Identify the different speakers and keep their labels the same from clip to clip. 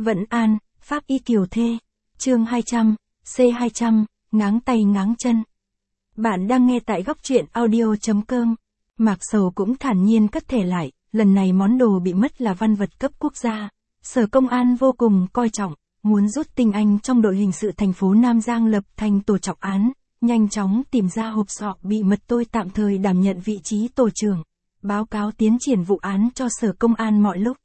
Speaker 1: Vẫn an, pháp y kiều thê. Chương 200, C200, ngáng tay ngáng chân. Bạn đang nghe tại góc truyện audio.com. Mạc Sầu cũng thản nhiên cất thẻ lại, lần này món đồ bị mất là văn vật cấp quốc gia. Sở Công an vô cùng coi trọng, muốn rút tinh anh trong đội hình sự thành phố Nam Giang lập thành tổ trọng án, nhanh chóng tìm ra hộp sọ bị mất. Tôi tạm thời đảm nhận vị trí tổ trưởng, báo cáo tiến triển vụ án cho Sở Công an mọi lúc.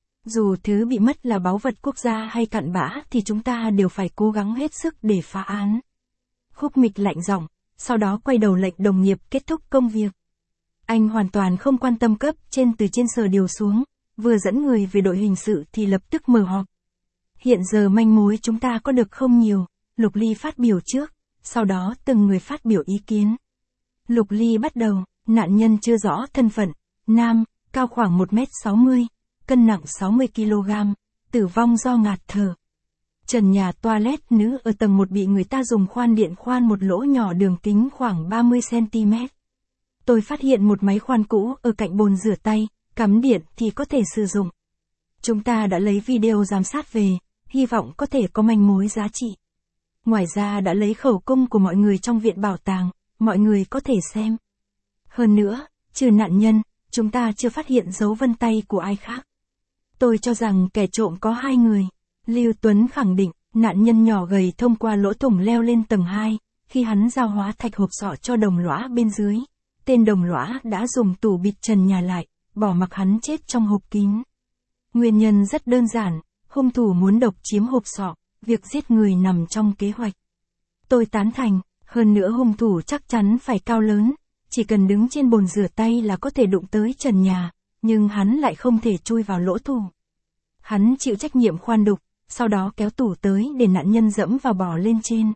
Speaker 1: Dù thứ bị mất là báu vật quốc gia hay cặn bã thì chúng ta đều phải cố gắng hết sức để phá án. Khúc Mịch lạnh giọng, sau đó quay đầu lệnh đồng nghiệp kết thúc công việc. Anh hoàn toàn không quan tâm cấp trên từ trên sở điều xuống, vừa dẫn người về đội hình sự thì lập tức mở họp. Hiện giờ manh mối chúng ta có được không nhiều, Lục Ly phát biểu trước, sau đó từng người phát biểu ý kiến. Lục Ly bắt đầu, nạn nhân chưa rõ thân phận, nam, cao khoảng 1m60, cân nặng 60kg, tử vong do ngạt thở. Trần nhà toilet nữ ở tầng 1 bị người ta dùng khoan điện khoan một lỗ nhỏ đường kính khoảng 30cm. Tôi phát hiện một máy khoan cũ ở cạnh bồn rửa tay, cắm điện thì có thể sử dụng. Chúng ta đã lấy video giám sát về, hy vọng có thể có manh mối giá trị. Ngoài ra đã lấy khẩu cung của mọi người trong viện bảo tàng, mọi người có thể xem. Hơn nữa, trừ nạn nhân, chúng ta chưa phát hiện dấu vân tay của ai khác. Tôi cho rằng kẻ trộm có 2 người. Lưu Tuấn khẳng định, nạn nhân nhỏ gầy thông qua lỗ thủng leo lên tầng 2, khi hắn giao hóa thạch hộp sọ cho đồng lõa bên dưới. Tên đồng lõa đã dùng tủ bịt trần nhà lại, bỏ mặc hắn chết trong hộp kín. Nguyên nhân rất đơn giản, hung thủ muốn độc chiếm hộp sọ, việc giết người nằm trong kế hoạch. Tôi tán thành, hơn nữa hung thủ chắc chắn phải cao lớn, chỉ cần đứng trên bồn rửa tay là có thể đụng tới trần nhà, nhưng hắn lại không thể chui vào lỗ tủ. Hắn chịu trách nhiệm khoan đục, sau đó kéo tủ tới để nạn nhân dẫm vào bò lên trên.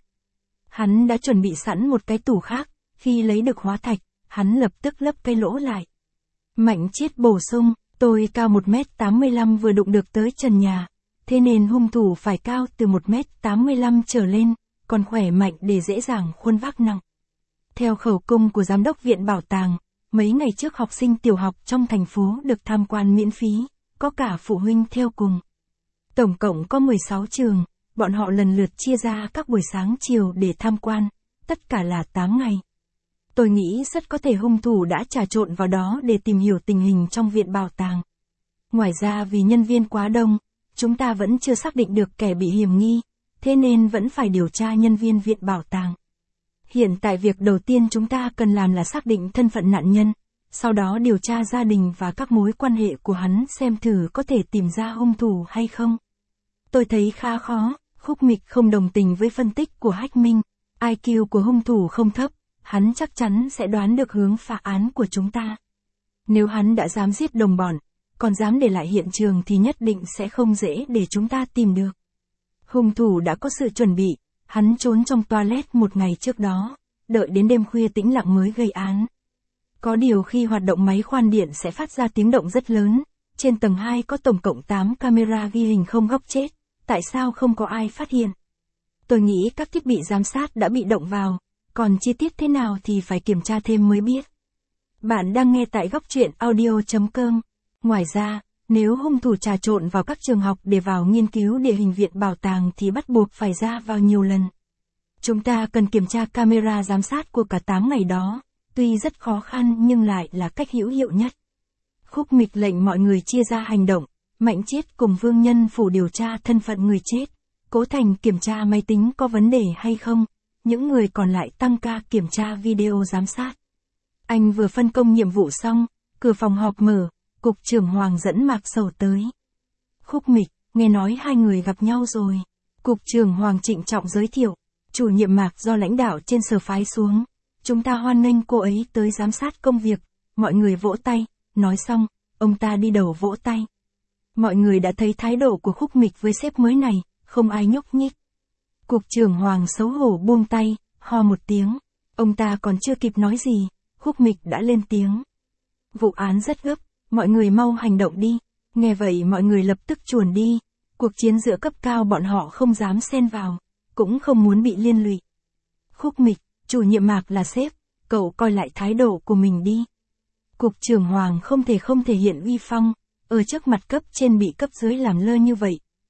Speaker 1: Hắn đã chuẩn bị sẵn một cái tủ khác, khi lấy được hóa thạch, hắn lập tức lấp cái lỗ lại. Mạnh Chiết bổ sung, tôi cao 1m85 vừa đụng được tới trần nhà, thế nên hung thủ phải cao từ 1m85 trở lên, còn khỏe mạnh để dễ dàng khuân vác nặng. Theo khẩu cung của giám đốc viện bảo tàng, mấy ngày trước học sinh tiểu học trong thành phố được tham quan miễn phí, có cả phụ huynh theo cùng. Tổng cộng có 16 trường, bọn họ lần lượt chia ra các buổi sáng chiều để tham quan, tất cả là 8 ngày. Tôi nghĩ rất có thể hung thủ đã trà trộn vào đó để tìm hiểu tình hình trong viện bảo tàng. Ngoài ra vì nhân viên quá đông, chúng ta vẫn chưa xác định được kẻ bị hiểm nghi, thế nên vẫn phải điều tra nhân viên viện bảo tàng. Hiện tại việc đầu tiên chúng ta cần làm là xác định thân phận nạn nhân, sau đó điều tra gia đình và các mối quan hệ của hắn xem thử có thể tìm ra hung thủ hay không. Tôi thấy khá khó, Khúc Mịch không đồng tình với phân tích của Hách Minh, IQ của hung thủ không thấp, hắn chắc chắn sẽ đoán được hướng phá án của chúng ta. Nếu hắn đã dám giết đồng bọn, còn dám để lại hiện trường thì nhất định sẽ không dễ để chúng ta tìm được. Hung thủ đã có sự chuẩn bị, hắn trốn trong toilet một ngày trước đó, đợi đến đêm khuya tĩnh lặng mới gây án. Có điều khi hoạt động máy khoan điện sẽ phát ra tiếng động rất lớn, trên tầng 2 có tổng cộng 8 camera ghi hình không góc chết, tại sao không có ai phát hiện? Tôi nghĩ các thiết bị giám sát đã bị động vào, còn chi tiết thế nào thì phải kiểm tra thêm mới biết. Bạn đang nghe tại góc truyện audio.com. Ngoài ra, nếu hung thủ trà trộn vào các trường học để vào nghiên cứu địa hình viện bảo tàng thì bắt buộc phải ra vào nhiều lần. Chúng ta cần kiểm tra camera giám sát của cả 8 ngày đó, tuy rất khó khăn nhưng lại là cách hữu hiệu nhất. Khúc Mịch lệnh mọi người chia ra hành động, Mạnh Chiết cùng Vương Nhân Phủ điều tra thân phận người chết, Cố Thành kiểm tra máy tính có vấn đề hay không, những người còn lại tăng ca kiểm tra video giám sát. Anh vừa phân công nhiệm vụ xong, cửa phòng họp mở, Cục trưởng Hoàng dẫn Mạc Sầu tới. Khúc Mịch, nghe nói 2 người gặp nhau rồi. Cục trưởng Hoàng trịnh trọng giới thiệu, chủ nhiệm Mạc do lãnh đạo trên sở phái xuống. Chúng ta hoan nghênh cô ấy tới giám sát công việc, mọi người vỗ tay, nói xong, ông ta đi đầu vỗ tay. Mọi người đã thấy thái độ của Khúc Mịch với sếp mới này, không ai nhúc nhích. Cục trưởng Hoàng xấu hổ buông tay, ho một tiếng, ông ta còn chưa kịp nói gì, Khúc Mịch đã lên tiếng. Vụ án rất gấp, mọi người mau hành động đi. Nghe vậy mọi người lập tức chuồn đi, cuộc chiến giữa cấp cao bọn họ không dám xen vào, cũng không muốn bị liên lụy. Khúc Mịch, chủ nhiệm Mạc là sếp, cậu coi lại thái độ của mình đi. Cục trưởng Hoàng không thể hiện uy phong, ở trước mặt cấp trên bị cấp dưới làm lơ như vậy,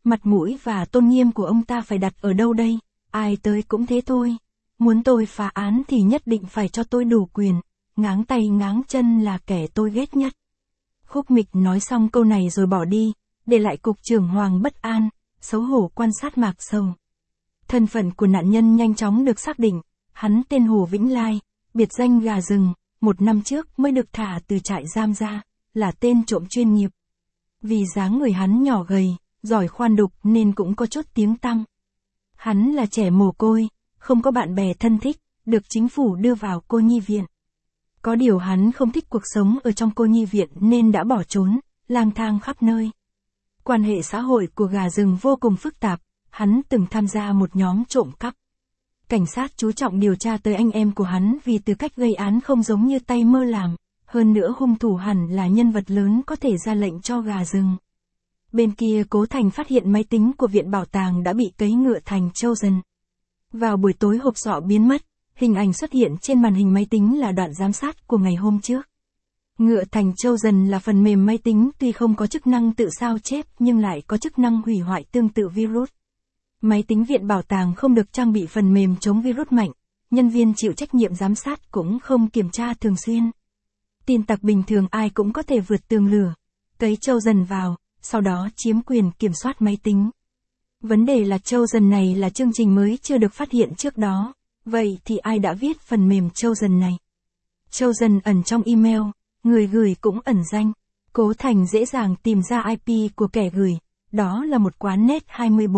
Speaker 1: Mặt mũi và tôn nghiêm của ông ta phải đặt ở đâu đây? Ai tới cũng thế thôi. Muốn tôi phá án thì nhất định phải cho tôi đủ quyền. Ngáng tay ngáng chân là kẻ tôi ghét nhất. Khúc Mịch nói xong câu này rồi bỏ đi, để lại cục trưởng Hoàng bất an, xấu hổ quan sát Mạc Sầu. Thân phận của nạn nhân nhanh chóng được xác định, hắn tên Hồ Vĩnh Lai, biệt danh Gà Rừng, 1 năm trước mới được thả từ trại giam ra, là tên trộm chuyên nghiệp. Vì dáng người hắn nhỏ gầy, giỏi khoan đục nên cũng có chút tiếng tăm. Hắn là trẻ mồ côi, không có bạn bè thân thích, được chính phủ đưa vào cô nhi viện. Có điều hắn không thích cuộc sống ở trong cô nhi viện nên đã bỏ trốn, lang thang khắp nơi. Quan hệ xã hội của Gà Rừng vô cùng phức tạp, hắn từng tham gia một nhóm trộm cắp. Cảnh sát chú trọng điều tra tới anh em của hắn vì từ cách gây án không giống như tay mơ làm, hơn nữa hung thủ hẳn là nhân vật lớn có thể ra lệnh cho Gà Rừng. Bên kia Cố Thành phát hiện máy tính của viện bảo tàng đã bị cấy ngựa thành Chosen. Vào buổi tối hộp sọ biến mất, hình ảnh xuất hiện trên màn hình máy tính là đoạn giám sát của ngày hôm trước. Ngựa thành Chosen là phần mềm máy tính tuy không có chức năng tự sao chép nhưng lại có chức năng hủy hoại tương tự virus. Máy tính viện bảo tàng không được trang bị phần mềm chống virus mạnh, nhân viên chịu trách nhiệm giám sát cũng không kiểm tra thường xuyên. Tin tặc bình thường ai cũng có thể vượt tường lửa, cấy Chosen vào, sau đó chiếm quyền kiểm soát máy tính. Vấn đề là Chosen này là chương trình mới chưa được phát hiện trước đó, vậy thì ai đã viết phần mềm Chosen này? Chosen ẩn trong email, người gửi cũng ẩn danh. Cố Thành dễ dàng tìm ra IP của kẻ gửi, đó là một quán net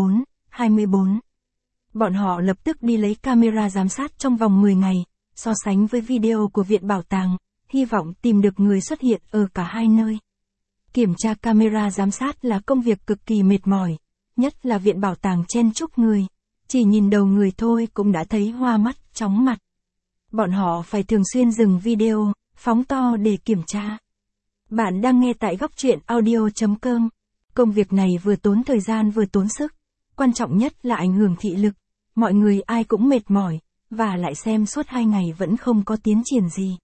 Speaker 1: 24. Bọn họ lập tức đi lấy camera giám sát trong vòng 10 ngày, so sánh với video của viện bảo tàng, hy vọng tìm được người xuất hiện ở cả hai nơi. Kiểm tra camera giám sát là công việc cực kỳ mệt mỏi, nhất là viện bảo tàng chen chúc người, chỉ nhìn đầu người thôi cũng đã thấy hoa mắt, chóng mặt. Bọn họ phải thường xuyên dừng video, phóng to để kiểm tra. Bạn đang nghe tại góc truyện audio.com. Công việc này vừa tốn thời gian vừa tốn sức, quan trọng nhất là ảnh hưởng thị lực, mọi người ai cũng mệt mỏi, và lại xem suốt 2 ngày vẫn không có tiến triển gì.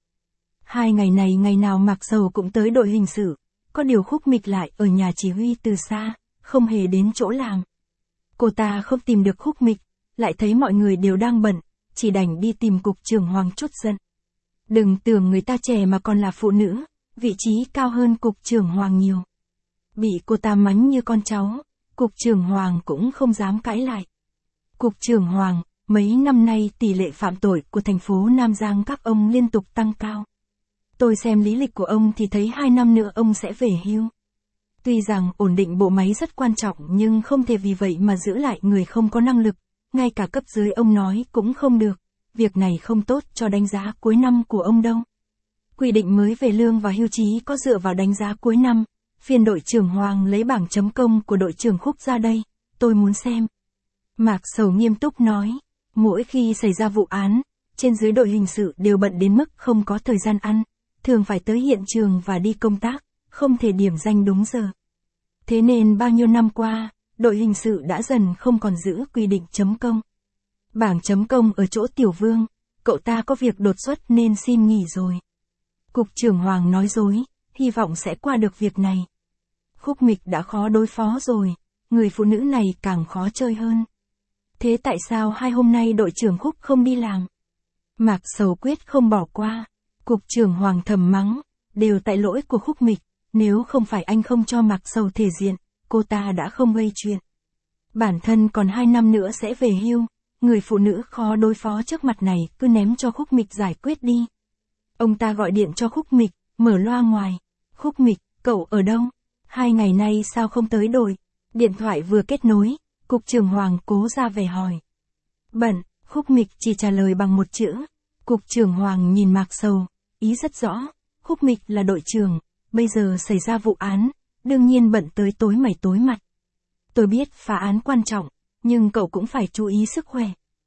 Speaker 1: 2 ngày này ngày nào Mạc Sầu cũng tới đội hình sự, có điều Khúc Mịch lại ở nhà chỉ huy từ xa, không hề đến chỗ làm. Cô ta không tìm được Khúc Mịch, lại thấy mọi người đều đang bận, chỉ đành đi tìm cục trưởng Hoàng chút giận. Đừng tưởng người ta trẻ mà còn là phụ nữ, vị trí cao hơn cục trưởng Hoàng nhiều. Bị cô ta mắng như con cháu, cục trưởng Hoàng cũng không dám cãi lại. Cục trưởng Hoàng, mấy năm nay tỷ lệ phạm tội của thành phố Nam Giang các ông liên tục tăng cao. Tôi xem lý lịch của ông thì thấy 2 năm nữa ông sẽ về hưu. Tuy rằng ổn định bộ máy rất quan trọng nhưng không thể vì vậy mà giữ lại người không có năng lực, ngay cả cấp dưới ông nói cũng không được, việc này không tốt cho đánh giá cuối năm của ông đâu. Quy định mới về lương và hưu trí có dựa vào đánh giá cuối năm, phiên đội trưởng Hoàng lấy bảng chấm công của đội trưởng Khúc ra đây, tôi muốn xem. Mạc Sầu nghiêm túc nói, mỗi khi xảy ra vụ án, trên dưới đội hình sự đều bận đến mức không có thời gian ăn, thường phải tới hiện trường và đi công tác, không thể điểm danh đúng giờ. Thế nên bao nhiêu năm qua, đội hình sự đã dần không còn giữ quy định chấm công. Bảng chấm công ở chỗ Tiểu Vương, cậu ta có việc đột xuất nên xin nghỉ rồi. Cục trưởng Hoàng nói dối, hy vọng sẽ qua được việc này. Khúc Mịch đã khó đối phó rồi, người phụ nữ này càng khó chơi hơn. Thế tại sao 2 hôm nay đội trưởng Khúc không đi làm? Mạc Sầu quyết không bỏ qua. Cục trưởng Hoàng thầm mắng, đều tại lỗi của Khúc Mịch, nếu không phải anh không cho Mạc Sầu thể diện, cô ta đã không gây chuyện. Bản thân còn 2 năm nữa sẽ về hưu, người phụ nữ khó đối phó trước mặt này cứ ném cho Khúc Mịch giải quyết đi. Ông ta gọi điện cho Khúc Mịch, mở loa ngoài. Khúc Mịch, cậu ở đâu? 2 ngày nay sao không tới đội? Điện thoại vừa kết nối, cục trưởng Hoàng cố ra vẻ hỏi. Bận, Khúc Mịch chỉ trả lời bằng một chữ. Cục trưởng Hoàng nhìn Mạc Sầu, ý rất rõ, Khúc Mịch là đội trưởng, bây giờ xảy ra vụ án, đương nhiên bận tới tối mày tối mặt. Tôi biết phá án quan trọng, nhưng cậu cũng phải chú ý sức khỏe.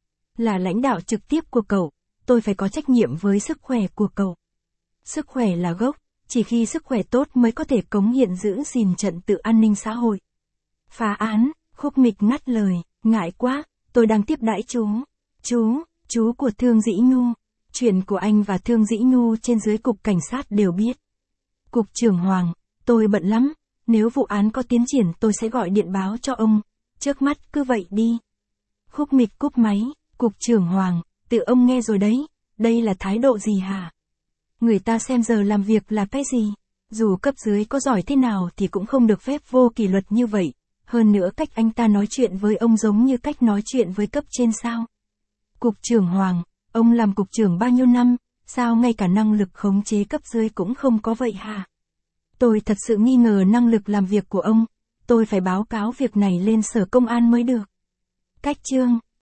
Speaker 1: Là lãnh đạo trực tiếp của cậu, tôi phải có trách nhiệm với sức khỏe của cậu. Sức khỏe là gốc, chỉ khi sức khỏe tốt mới có thể cống hiến giữ gìn trật tự an ninh xã hội. Phá án, Khúc Mịch ngắt lời, ngại quá, tôi đang tiếp đãi chú. Chú của Thương Dĩ Nhu. Chuyện của anh và Thương Dĩ Nhu trên dưới cục cảnh sát đều biết. Cục trưởng Hoàng, tôi bận lắm, nếu vụ án có tiến triển tôi sẽ gọi điện báo cho ông, trước mắt cứ vậy đi. Khúc Mịch cúp máy, Cục trưởng Hoàng, tự ông nghe rồi đấy, đây là thái độ gì hả? Người ta xem giờ làm việc là cái gì? Dù cấp dưới có giỏi thế nào thì cũng không được phép vô kỷ luật như vậy. Hơn nữa cách anh ta nói chuyện với ông giống như cách nói chuyện với cấp trên sao? Cục trưởng Hoàng, ông làm cục trưởng bao nhiêu năm, sao ngay cả năng lực khống chế cấp dưới cũng không có vậy hả? Tôi thật sự nghi ngờ năng lực làm việc của ông, tôi phải báo cáo việc này lên sở công an mới được. Cách chương